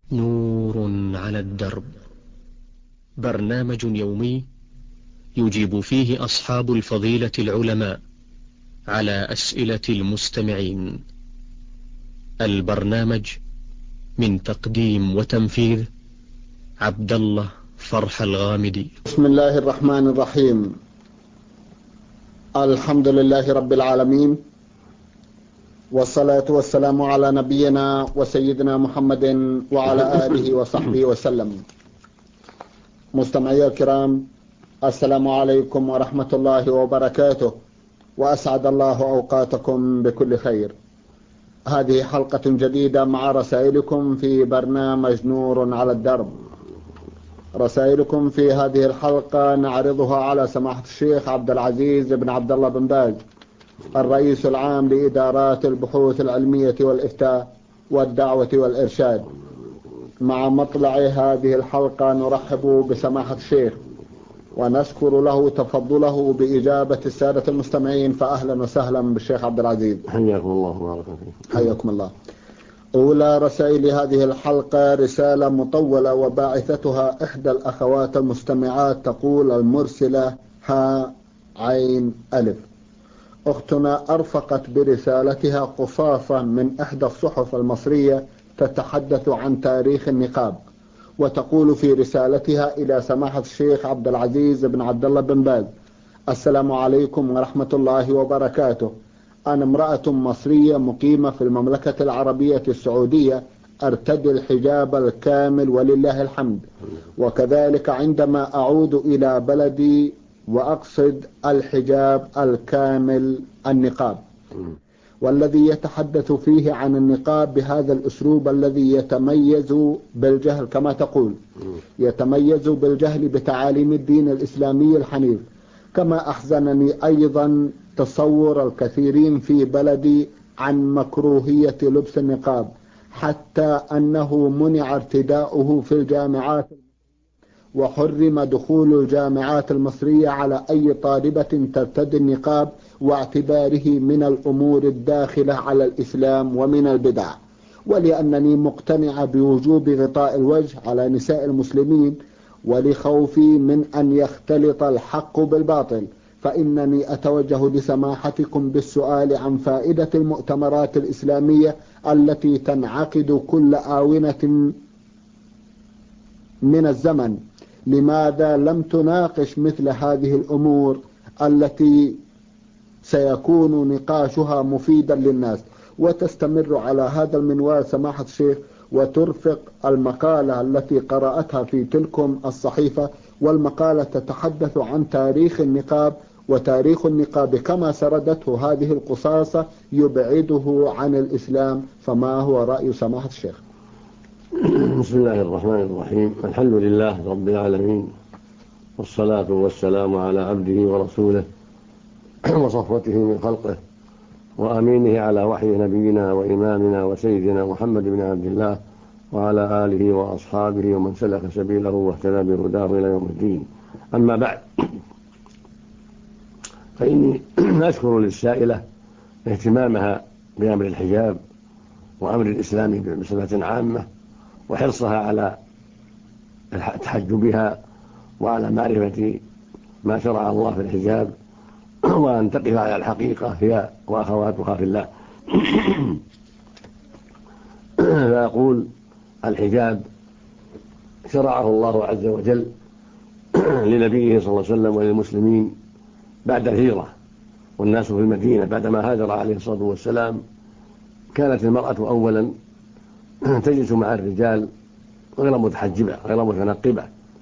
نور على الدرب، برنامج يومي يجيب فيه أصحاب الفضيلة العلماء على أسئلة المستمعين. البرنامج من تقديم وتنفيذ عبد الله فرح الغامدي. بسم الله الرحمن الرحيم. الحمد لله رب العالمين، والصلاة والسلام على نبينا وسيدنا محمد وعلى آله وصحبه وسلم. مستمعي الكرام، السلام عليكم ورحمة الله وبركاته، وأسعد الله أوقاتكم بكل خير. هذه حلقة جديدة مع رسائلكم في برنامج نور على الدرب. رسائلكم في هذه الحلقة نعرضها على سماحة الشيخ عبد العزيز بن عبد الله بن باز، الرئيس العام لإدارات البحوث العلمية والإفتاء والدعوة والإرشاد. مع مطلع هذه الحلقة نرحب بسماحة الشيخ ونشكر له تفضله بإجابة السادة المستمعين، فأهلا وسهلا بالشيخ عبد العزيز. حياكم الله وبارك فيكم. حياكم الله. أولى رسائل هذه الحلقة رسالة مطولة وباعثتها إحدى الأخوات المستمعات، تقول المرسلة ها عين ألف. أختنا أرفقت برسالتها قصاصا من إحدى الصحف المصرية تتحدث عن تاريخ النقاب، وتقول في رسالتها إلى سماحة الشيخ عبد العزيز بن عبد الله بن باز: السلام عليكم ورحمة الله وبركاته. أنا امرأة مصرية مقيمة في المملكة العربية السعودية، أرتدي الحجاب الكامل ولله الحمد، وكذلك عندما أعود إلى بلدي وأقصد الحجاب الكامل النقاب، والذي يتحدث فيه عن النقاب بهذا الأسلوب الذي يتميز بالجهل، كما تقول يتميز بالجهل بتعاليم الدين الإسلامي الحنيف. كما أحزنني أيضا تصور الكثيرين في بلدي عن مكروهية لبس النقاب، حتى أنه منع ارتداؤه في الجامعات، وحرم دخول الجامعات المصرية على أي طالبة ترتدي النقاب، واعتباره من الأمور الداخلة على الإسلام ومن البدع. ولأنني مقتنعة بوجوب غطاء الوجه على نساء المسلمين، ولخوفي من أن يختلط الحق بالباطل، فإنني أتوجه لسماحتكم بالسؤال عن فائدة المؤتمرات الإسلامية التي تنعقد كل آونة من الزمن. لماذا لم تناقش مثل هذه الأمور التي سيكون نقاشها مفيدا للناس، وتستمر على هذا المنوال سماحة الشيخ، وترفق المقالة التي قرأتها في تلكم الصحيفة، والمقالة تتحدث عن تاريخ النقاب، وتاريخ النقاب كما سردته هذه القصاصة يبعده عن الإسلام. فما هو رأي سماحة الشيخ؟ بسم الله الرحمن الرحيم. الحمد لله رب العالمين، والصلاة والسلام على عبده ورسوله وصفوته من خلقه وأمينه على وحي نبينا وإمامنا وسيدنا محمد بن عبد الله، وعلى آله وأصحابه ومن سلك سبيله واهتدى بهداه إلى يوم الدين. أما بعد، فإني أشكر للسائلة اهتمامها بأمر الحجاب وأمر الإسلام بصفة عامة، وحرصها على تحجبها وعلى معرفة ما شرع الله في الحجاب، وأن تقف على الحقيقة هي وأخواتها في الله. فأقول الحجاب شرعه الله عز وجل لنبيه صلى الله عليه وسلم وللمسلمين بعد الهجرة، والناس في المدينة بعدما هاجر عليه الصلاة والسلام. كانت المرأة أولا تجلس مع الرجال غير متحجبة غير متنقبة،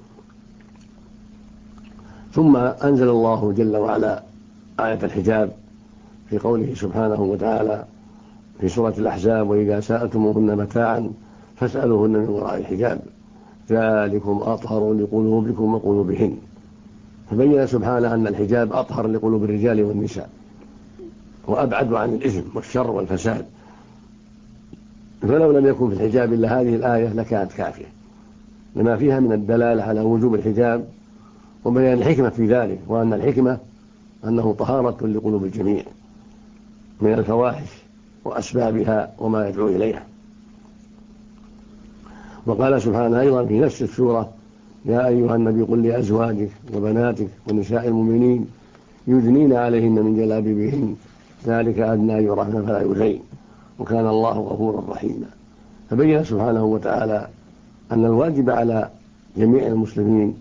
ثم أنزل الله جل وعلا آية الحجاب في قوله سبحانه وتعالى في سورة الأحزاب: وإذا سألتموهن متاعا فاسألوهن من وراء الحجاب ذلكم أطهر لقلوبكم وقلوبهن. فبين سبحانه أن الحجاب أطهر لقلوب الرجال والنساء، وأبعد عن الإثم والشر والفساد. فلو لم يكن في الحجاب إلا هذه الآية لكانت كافية، لما فيها من الدلالة على وجوب الحجاب وبيان الحكمة في ذلك، وأن الحكمة أنه طهارة لقلوب الجميع من الفواحش وأسبابها وما يدعو إليها. وقال سبحانه أيضا في نفس السورة: يا أيها النبي قل لأزواجك وبناتك ونساء المؤمنين يدنين عليهن من جلابيبهن ذلك أدنى أن يعرفن فلا يؤذين وكان الله غفورا رحيما. فبين سبحانه وتعالى أن الواجب على جميع المسلمين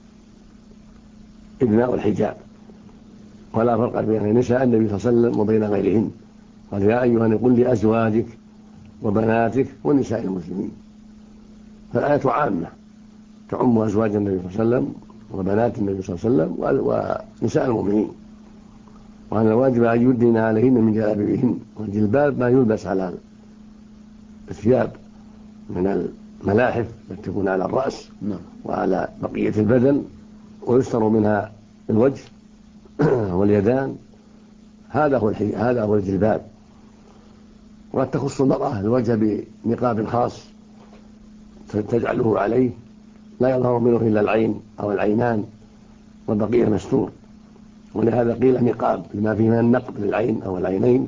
إبناء الحجاب، ولا فرق بين نساء النبي صلى الله عليه وسلم وبين غيرهن. قال: يا أيها النبي قل لأزواجك وبناتك ونساء المسلمين. فالآية عامة تعم أزواج النبي صلى الله عليه وسلم وبنات النبي صلى الله عليه وسلم ونساء المؤمنين، وأن الواجب أن يدنين عليهن من جلابيبهن. والجلباب ما يلبس على الثياب من الملاحف التي تكون على الرأس وعلى بقية البدن، ويستر منها الوجه واليدان. هذا هو الجلباب. وقد تخص المرأة الوجه بنقاب خاص تجعله عليه لا يظهر منه إلا العين أو العينان والبقية مستور، ولهذا قيل نقاب لما فيه من النقب للعين أو العينين.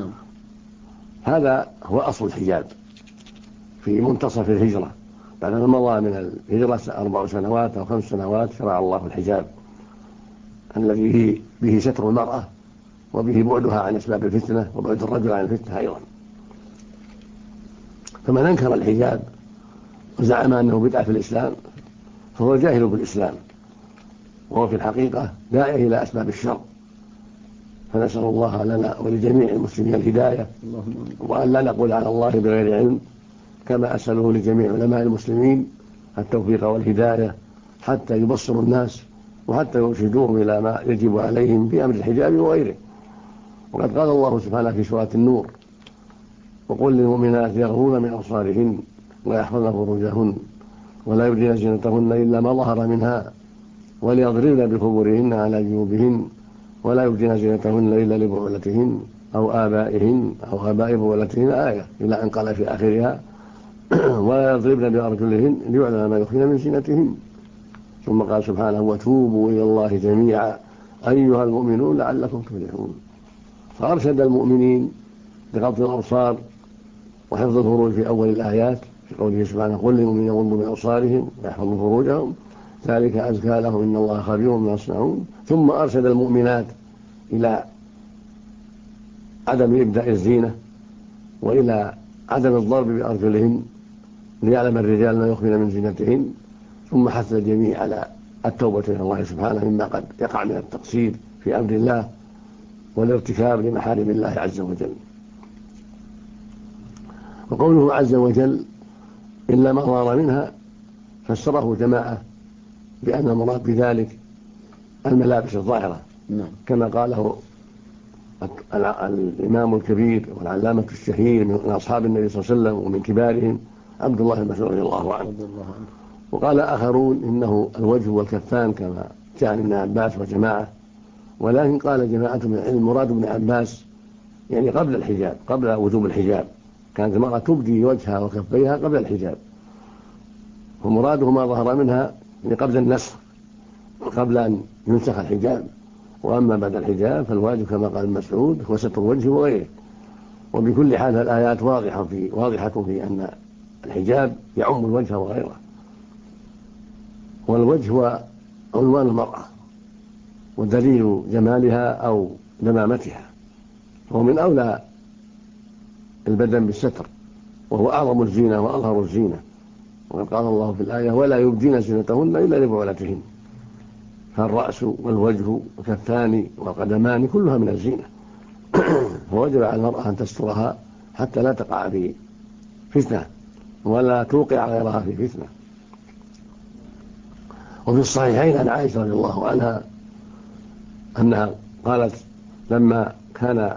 هذا هو أصل الحجاب في منتصف الهجرة، بعد ما مضى من الهجرة 4 سنوات أو 5 سنوات شرع الله الحجاب الذي به ستر المرأة وبه بعدها عن أسباب الفتنة وبعد الرجل عن الفتنة أيضا. فمن أنكر الحجاب وزعم أنه بدعة في الإسلام فهو جاهل بالإسلام، وهو في الحقيقة داعي إلى أسباب الشر. فنسأل الله لنا ولجميع المسلمين الهداية، وأن لا نقول على الله بغير علم، كما أسأله لجميع علماء المسلمين التوفيق والهداية حتى يبصروا الناس وحتى يرشدوهم إلى ما يجب عليهم في أمر الحجاب وغيره. وقد قال الله سبحانه في سورة النور: وقل للمؤمنات يغضضن من أبصارهن ويحفظن فروجهن ولا يبدين زينتهن إلا ما ظهر منها وليضربن بخمرهن على جيوبهن ولا يبدين زينتهن إلا لبعولتهن أو آبائهن أو آباء بعولتهن، آية إلى أن قال في آخرها: ولا يضربن بأرجلهن ليعلم ما يخفين من زينتهن. ثم قال سبحانه: وتوبوا إلى الله جميعا أيها المؤمنون لعلكم تفلحون. فأرشد المؤمنين بغض الأبصار وحفظ الفروج في أول الآيات في قوله سبحانه: قل للمؤمنين يغضوا من أبصارهم ويحفظوا فروجهم ذلك أزكى لهم إن الله خبير بما يصنعون. ثم أرشد المؤمنات إلى عدم إبداء الزينة وإلى عدم الضرب بأرجلهن ليعلم الرجال ما يخفين من زينتهن. ثم حث الجميع على التوبة إلى الله سبحانه مما قد يقع من التقصير في أمر الله والارتكاب لمحارم الله عز وجل. وقوله عز وجل إلا ما ظهر منها فسره جماعة بأن المراد بذلك الملابس الظاهرة، كما قاله الإمام الكبير والعلامة الشهير من أصحاب النبي صلى الله عليه وسلم ومن كبارهم عبد الله بن مسعود رضي الله عنه. وقال آخرون إنه الوجه والكفان كما جاء ابن عباس وجماعة، ولكن قال جماعة من العلم مراد ابن عباس يعني قبل الحجاب، قبل وجوب الحجاب، كانت المرأة تبدي وجهها وكفيها قبل الحجاب، ومراده ما ظهر منها يعني قبل النسخ، قبل أن ينسخ الحجاب. وأما بعد الحجاب فالواجب كما قال المسعود هو ستر الوجه وغيره. وبكل حال الآيات واضحة في أن الحجاب يعم الوجه وغيره، والوجه هو عنوان المرأة ودليل جمالها أو دمامتها، وهو من أولى البدن بالستر، وهو أعظم الزينة وأظهر الزينة. وقد قال الله في الآية: ولا يبدين زينتهن إلا لبعولتهن. فالرأس والوجه والكفان والقدمان كلها من الزينة، فوجب على المرأة أن تسترها حتى لا تقع في فتنة ولا توقع غيرها في فتنة. وفي الصحيحين عن عائشة رضي الله عنها أنها قالت لما كانت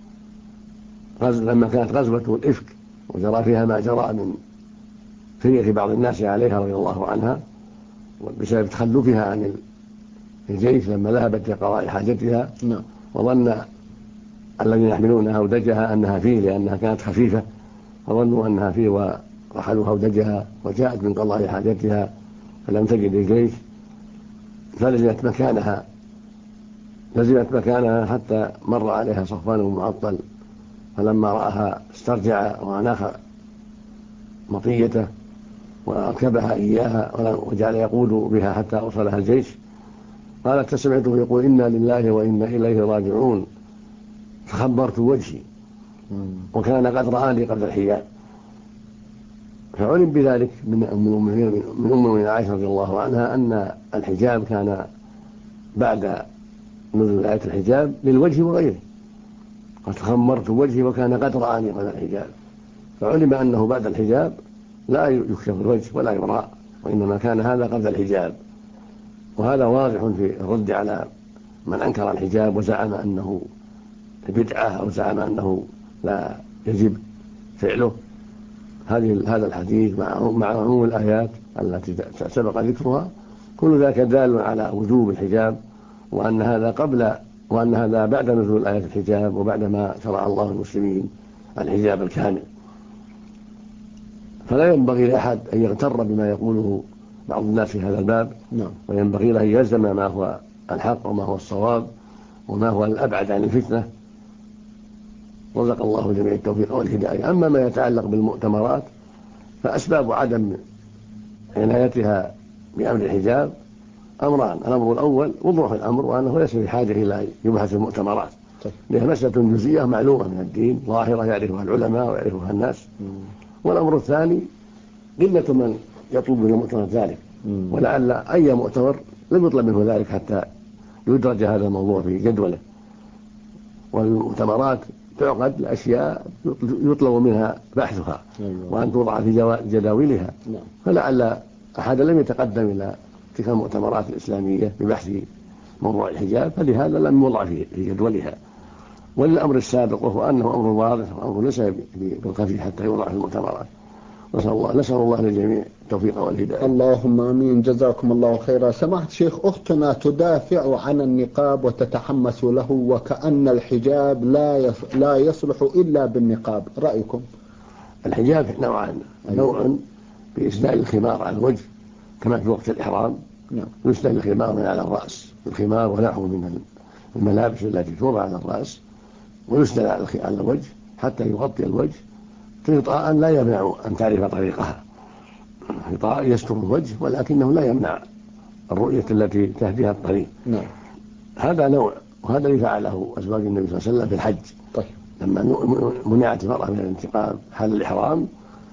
غزوة الإفك وجرى فيها ما جرى من فرية بعض الناس عليها رضي الله عنها بسبب تخلفها عن الجيش لما ذهبت لقضاء حاجتها، وظن الذين يحملونها هودجها أنها فيه لأنها كانت خفيفة، فظنوا أنها فيه ورحلوا هودجها وجاءت من قضاء حاجتها فلم تجد الجيش فلزمت مكانها حتى مر عليها صفوان بن معطل، فلما رآها استرجع وأناخ مطيته وأركبها إياها وجعل يقود بها حتى أوصلها الجيش. قالت فسمعته يقول إنا لله وإنا إليه راجعون فخبرت وجهي وكان قد رآني قبل الحجاب. فعلم بذلك من أم المؤمنين عائشة رضي الله عنها أن الحجاب كان بعد نزول آية الحجاب للوجه وغيره، قد خمرت وجهي وكان قد رآني قبل الحجاب، فعلم أنه بعد الحجاب لا يكشف الوجه ولا يرى، وإنما كان هذا قبل الحجاب. وهذا واضح في الرد على من أنكر الحجاب وزعم أنه بدعة أو زعم أنه لا يجب فعله. هذا الحديث مع عموم الآيات التي سبق ذكرها كل ذلك دال على وجوب الحجاب، وأن هذا بعد نزول آيات الحجاب وبعد ما شرع الله المسلمين الحجاب الكامل. فلا ينبغي لأحد أن يغتر بما يقوله بعض الناس في هذا الباب، وينبغي له أن يلزم ما هو الحق وما هو الصواب وما هو الأبعد عن الفتنة. رزق الله جميع التوفيق والهداية. أما ما يتعلق بالمؤتمرات فأسباب عدم عنايتها بأمر الحجاب أمران: الأمر الأول وضوح الأمر، وأنه ليس بحاجة إلى يبحث المؤتمرات، لها مسألة جزئية معلومة من الدين ظاهرة يعرفها العلماء ويعرفها الناس. والأمر الثاني قلة من يطلب من المؤتمر ذلك، ولعل أي مؤتمر لم يطلب منه ذلك حتى يدرج هذا الموضوع في جدوله. والمؤتمرات تعقد لأشياء يطلب منها بحثها وأن توضع في جداولها، فلعل أحد لم يتقدم إلى تلك المؤتمرات الإسلامية ببحث موضوع الحجاب، فلهذا لم يوضع في جدولها. وللأمر السابق وهو أنه أمر واضح وأمر ليس بالخفي حتى يوضع في المؤتمرات. نسأل الله للجميع التوفيق والهداية. اللهم آمين. جزاكم الله خيرا. سماحة الشيخ، أختنا تدافع عن النقاب وتتحمس له وكأن الحجاب لا يصلح إلا بالنقاب، رأيكم؟ الحجاب نوعان: نوع بإسدال الخمار على الوجه كما في وقت الإحرام، يسدل الخمار من على الرأس، الخمار ونحو من الملابس التي توضع على الرأس، ويسدل على الوجه حتى يغطي الوجه غطاء لا يمنع أن تعرف طريقها، غطاء يستر الوجه ولكنه لا يمنع الرؤية التي تهديها الطريق. هذا نوع، وهذا اللي فعله أزواج النبي صلى الله عليه وسلم في الحج. لما منعت المرأة من الانتقاب حال الإحرام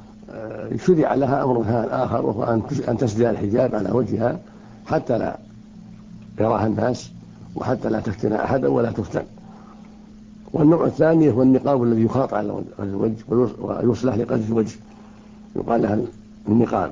شرع لها أمر آخر، وهو أن تسدل الحجاب على وجهها حتى لا يراها الناس وحتى لا تفتن أحدا ولا تفتن. والنوع الثاني هو النقاب الذي يخاط على الوجه ويصلح لقصد الوجه، يقال لها النقاب.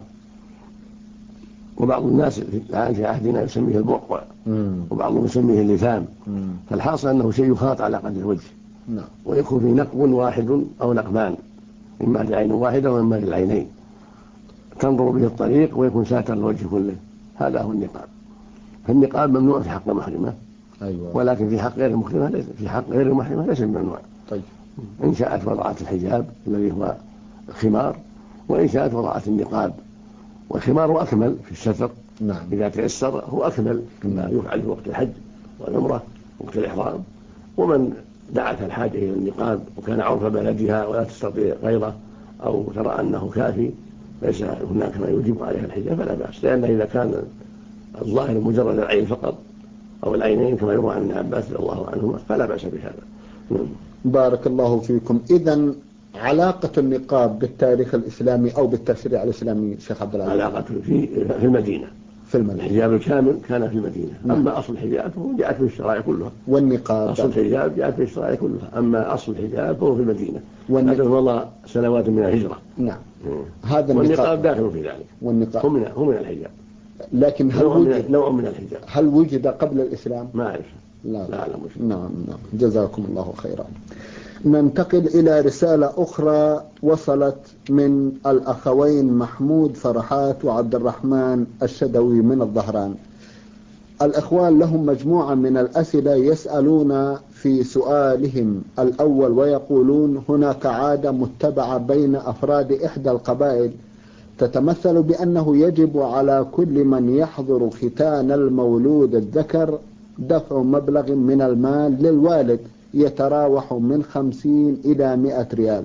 وبعض الناس الآن في عهدنا يسميه البقع، وبعضهم يسميه اللثام. فالحاصل أنه شيء يخاط على قدر الوجه، ويكون في نقب واحد أو نقبان، إما لعين واحدة وإما للعينين، تنظر به الطريق ويكون ساتر الوجه كله. هذا هو النقاب. فالنقاب ممنوع في حق محرمة، ولكن في حق غير المحرمة ليس بممنوع. إن شاءت وضعت الحجاب الذي هو الخمار، وإن شاءت وضعت النقاب. والخمار أكمل في الستر، إذا تيسر هو أكمل كما يفعل في وقت الحج والعمرة وقت الإحرام. ومن دعت الحاجة إلى النقاب وكان عرف بلدها ولا تستطيع غيره أو ترى أنه كافي ليس هناك ما يوجب عليها الحجاب فلا بأس، لأن إذا كان الظاهر مجرد العين فقط أو العينين كما يروى عن ابن عباس رضي الله عنهما فلا بأس بهذا. بارك الله فيكم. إذن علاقة النقاب بالتاريخ الإسلامي أو بالتشريع الإسلامي شيخ عبد العزيز؟ علاقة في المدينة. الحجاب الكامل كان في المدينة. أما أصل الحجاب فهو جاءت في الشرائع كلها. والنقاب أصل الحجاب جاءت في الشرائع كلها، أما أصل الحجاب فهو في المدينة. هذا والله سنوات من الهجرة. هذا والنقاب داخل في ذلك. والنقاب هو من الحجاب، لكن نوع من الحجاب. هل وجد قبل الإسلام؟ ما أعرف. لا مش. نعم. جزاكم الله خيرا. ننتقل إلى رسالة أخرى وصلت من الأخوين محمود فرحات وعبد الرحمن الشدوي من الظهران. الأخوان لهم مجموعة من الأسئلة يسألون في سؤالهم الأول ويقولون: هناك عادة متبعة بين أفراد إحدى القبائل تتمثل بأنه يجب على كل من يحضر ختان المولود الذكر دفع مبلغ من المال للوالد يتراوح من 50 إلى 100 ريال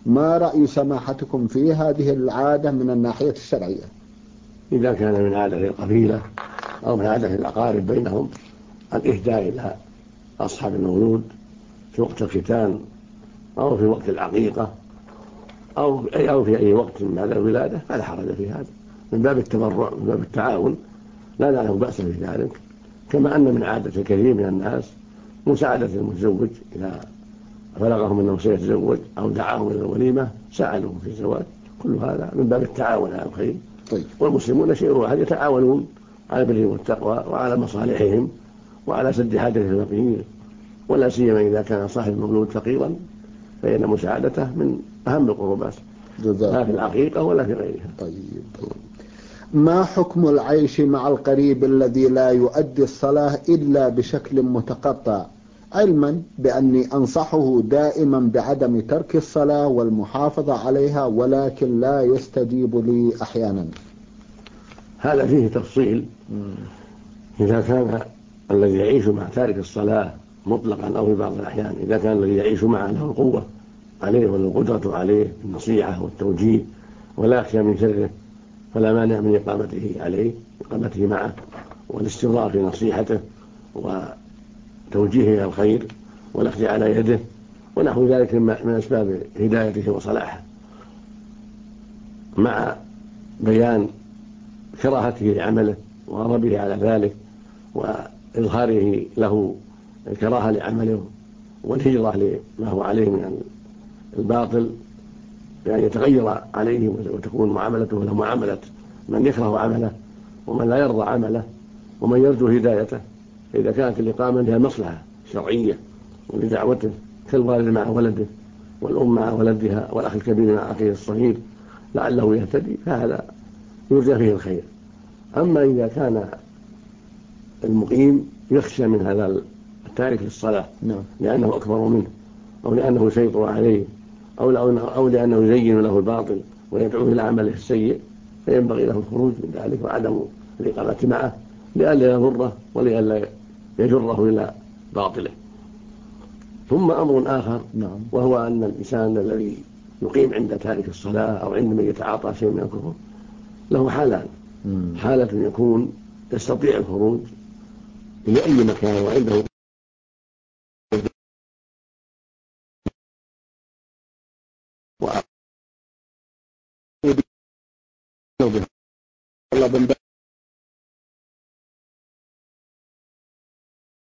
ما رأي سماحتكم في هذه العادة من الناحية الشرعية؟ إذا كان من عادة القبيلة أو من عادة الأقارب بينهم الإهداء إلى أصحاب المولود في وقت الختان أو في وقت العقيقة أو في أي وقت بعد الولادة فلا حرج في هذا، من باب التبرع من باب التعاون، لا نعلم بأسا في ذلك. كما أن من عادة الكثير من الناس مساعدة المتزوج إذا بلغهم أنه سيتزوج أو دعاهم إلى الوليمة ساعدوه في الزواج، كل هذا من باب التعاون على الخير. طيب. والمسلمون شيء واحد، يتعاونون على البر والتقوى وعلى مصالحهم وعلى سد حاجة الفقير، ولا سيما إذا كان صاحب المولود فقيرا فإن مساعدته من أهم القربات، لا في العقيقة ولا في غيرها. طيب. ما حكم العيش مع القريب الذي لا يؤدي الصلاة إلا بشكل متقطع، علما بأني أنصحه دائما بعدم ترك الصلاة والمحافظة عليها ولكن لا يستجيب لي أحيانا؟ هذا فيه تفصيل. إذا كان الذي يعيش مع تارك الصلاة مطلقا أو في بعض الأحيان، إذا كان الذي يعيش معه له القوة عليه والقدرة عليه بالنصيحة والتوجيه ولا يخشى من شره فلا مانع من إقامته معه والاستمرار في نصيحته وتوجيهه إلى الخير والأخذ على يده ونحو ذلك من أسباب هدايته وصلاحه، مع بيان كراهته لعمله وغضبه على ذلك وإظهاره له الكراهة لعمله والهجرة لما هو عليه من الباطل، يعني يتغير عليه وتكون معاملته له معاملة من يكره عمله ومن لا يرضى عمله ومن يرجو هدايته. إذا كانت الإقامة لها مصلحة شرعية ولدعوته كالوالد مع ولده والأم مع ولدها والأخ الكبير مع أخيه الصغير لعله يهتدي فهذا يرجى فيه الخير. أما إذا كان المقيم يخشى من هذا التارك للصلاة لأنه أكبر منه أو لأنه يسيطر عليه أو لأنه يزين له الباطل ويدعوه إلى عمله السيء، فينبغي له الخروج من ذلك وعدم الإقامة معه لئلا يضره ولئلا يجره إلى باطله. ثم أمر آخر وهو أن الإنسان الذي يقيم عند تارك الصلاة أو عند من يتعاطى شيء من الكفر له حالان: حالة يكون يستطيع الخروج إلى أي مكان وعنده